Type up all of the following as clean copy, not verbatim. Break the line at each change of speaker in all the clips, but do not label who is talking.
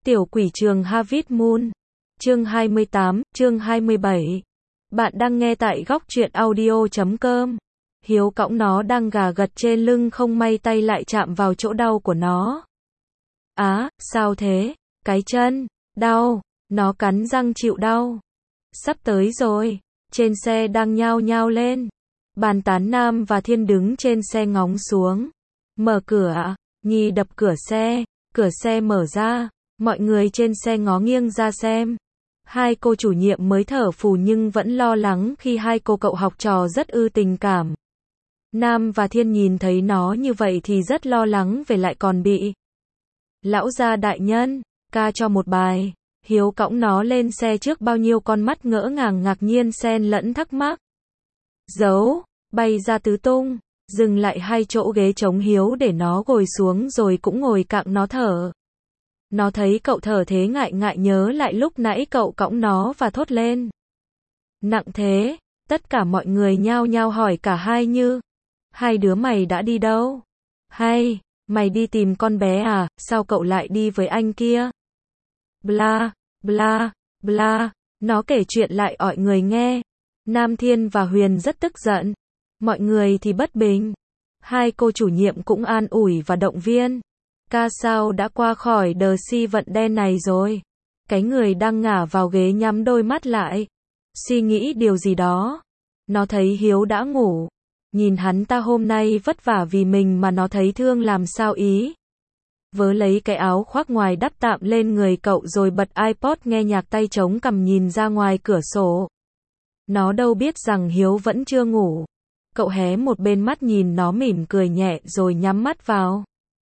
Tiểu quỷ trường Harvest Moon. Chương 28, chương 27. Bạn đang nghe tại góc truyện audio.com. Hiếu cõng nó đang gà gật trên lưng, không may tay lại chạm vào chỗ đau của nó. Á, sao thế? Cái chân, đau, nó cắn răng chịu đau. Sắp tới rồi, trên xe đang nhao nhao lên. Bàn tán Nam và Thiên đứng trên xe ngóng xuống. Mở cửa, Nhi đập cửa xe mở ra, mọi người trên xe ngó nghiêng ra xem. Hai cô chủ nhiệm mới thở phù nhưng vẫn lo lắng khi hai cô cậu học trò rất tình cảm. Nam và Thiên nhìn thấy nó như vậy thì rất lo lắng, về lại còn bị lão gia đại nhân ca cho một bài. Hiếu cõng nó lên xe trước, bao nhiêu con mắt ngỡ ngàng, ngạc nhiên xen lẫn thắc mắc. Giấu, bay ra tứ tung, dừng lại hai chỗ ghế trống Hiếu để nó ngồi xuống rồi cũng ngồi cạnh nó thở. Nó thấy cậu thở thế ngại ngại, nhớ lại lúc nãy cậu cõng nó và thốt lên. Nặng thế, tất cả mọi người nhao nhao hỏi cả hai Như. Hai đứa mày đã đi đâu? Hay, mày đi tìm con bé à, sao cậu lại đi với anh kia? Bla, bla, bla, nó kể chuyện lại mọi người nghe. Nam, Thiên và Huyền rất tức giận. Mọi người thì bất bình. Hai cô chủ nhiệm cũng an ủi và động viên. Ca sao đã qua khỏi đợt si vận đen này rồi. Cái người đang ngả vào ghế nhắm đôi mắt lại, suy nghĩ điều gì đó. Nó thấy Hiếu đã ngủ. Nhìn hắn ta hôm nay vất vả vì mình mà nó thấy thương làm sao ý. Vớ lấy cái áo khoác ngoài đắp tạm lên người cậu rồi bật iPod nghe nhạc, tay chống cằm nhìn ra ngoài cửa sổ. Nó đâu biết rằng Hiếu vẫn chưa ngủ. Cậu hé một bên mắt nhìn nó mỉm cười nhẹ rồi nhắm mắt vào.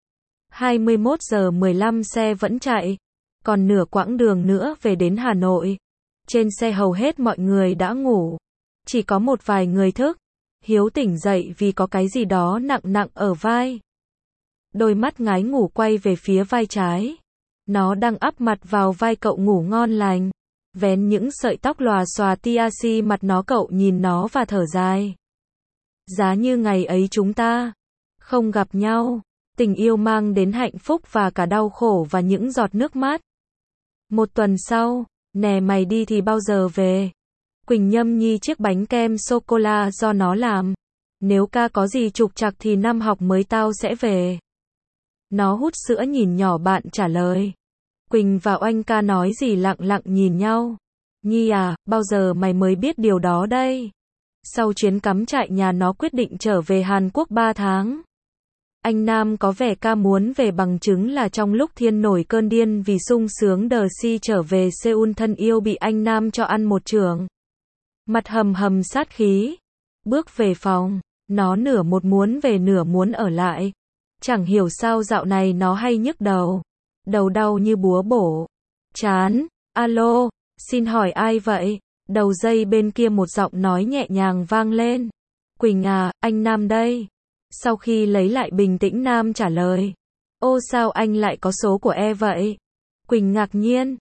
21 giờ 15 xe vẫn chạy. Còn nửa quãng đường nữa về đến Hà Nội. Trên xe hầu hết mọi người đã ngủ. Chỉ có một vài người thức. Hiếu tỉnh dậy vì có cái gì đó nặng nặng ở vai. Đôi mắt ngái ngủ quay về phía vai trái. Nó đang ắp mặt vào vai cậu ngủ ngon lành. Vén những sợi tóc lòa xòa tia si mặt nó, cậu nhìn nó và thở dài. Giá như ngày ấy chúng ta không gặp nhau. Tình yêu mang đến hạnh phúc và cả đau khổ và những giọt nước mắt. Một tuần sau, nè mày đi thì bao giờ về? Quỳnh nhâm nhi chiếc bánh kem sô-cô-la do nó làm. Nếu ca có gì trục trặc thì năm học mới tao sẽ về. Nó hút sữa nhìn nhỏ bạn trả lời. Quỳnh và Oanh ca nói gì lặng lặng nhìn nhau. Nhi à, bao giờ mày mới biết điều đó đây? Sau chuyến cắm trại nhà nó quyết định trở về Hàn Quốc 3 tháng. Anh Nam có vẻ ca muốn về, bằng chứng là trong lúc Thiên nổi cơn điên vì sung sướng đờ si trở về Seoul, thân yêu bị anh Nam cho ăn một chưởng. Mặt hầm hầm sát khí. Bước về phòng, nó nửa một muốn về nửa muốn ở lại. Chẳng hiểu sao dạo này nó hay nhức đầu. Đầu đau như búa bổ. Chán. Alo, xin hỏi ai vậy? Đầu dây bên kia một giọng nói nhẹ nhàng vang lên. Quỳnh à, anh Nam đây. Sau khi lấy lại bình tĩnh, Nam trả lời. Ô, sao anh lại có số của e vậy? Quỳnh ngạc nhiên.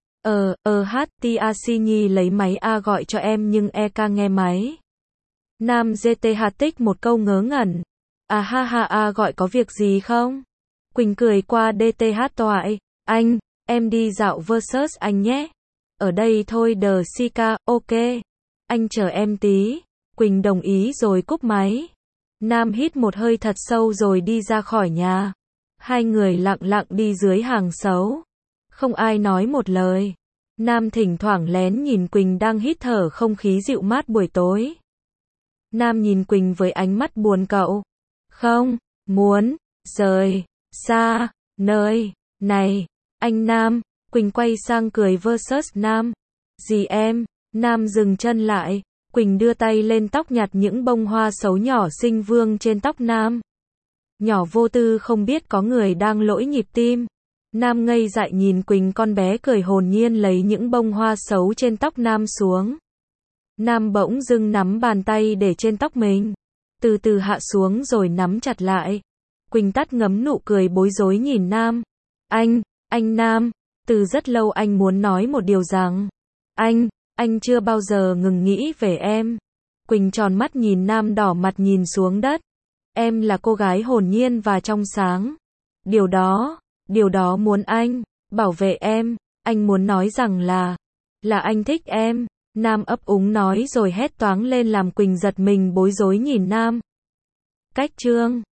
TAC Nhi lấy máy A gọi cho em nhưng EK nghe máy. Nam GTH tích một câu ngớ ngẩn. À ha ha a, gọi có việc gì không? Quỳnh cười qua DTH thoại. Anh, em đi dạo versus anh nhé. Ở đây thôi đờ si ca, ok. Anh chờ em tí. Quỳnh đồng ý rồi cúp máy. Nam hít một hơi thật sâu rồi đi ra khỏi nhà. Hai người lặng lặng đi dưới hàng xấu. Không ai nói một lời. Nam thỉnh thoảng lén nhìn Quỳnh đang hít thở không khí dịu mát buổi tối. Nam nhìn Quỳnh với ánh mắt buồn, cậu không muốn rời xa nơi này, anh Nam. Quỳnh quay sang cười versus Nam. Gì em? Nam dừng chân lại. Quỳnh đưa tay lên tóc nhặt những bông hoa xấu nhỏ xinh vương trên tóc Nam. Nhỏ vô tư không biết có người đang lỗi nhịp tim. Nam ngây dại nhìn Quỳnh, con bé cười hồn nhiên lấy những bông hoa xấu trên tóc Nam xuống. Nam bỗng dưng nắm bàn tay để trên tóc mình. Từ từ hạ xuống rồi nắm chặt lại. Quỳnh tắt ngấm nụ cười bối rối nhìn Nam. Anh Nam, từ rất lâu anh muốn nói một điều rằng. Anh chưa bao giờ ngừng nghĩ về em. Quỳnh tròn mắt nhìn Nam, đỏ mặt nhìn xuống đất. Em là cô gái hồn nhiên và trong sáng. Điều đó muốn anh bảo vệ em. anh muốn nói rằng là anh thích em. Nam ấp úng nói rồi hét toáng lên làm Quỳnh giật mình bối rối nhìn Nam. Cách chương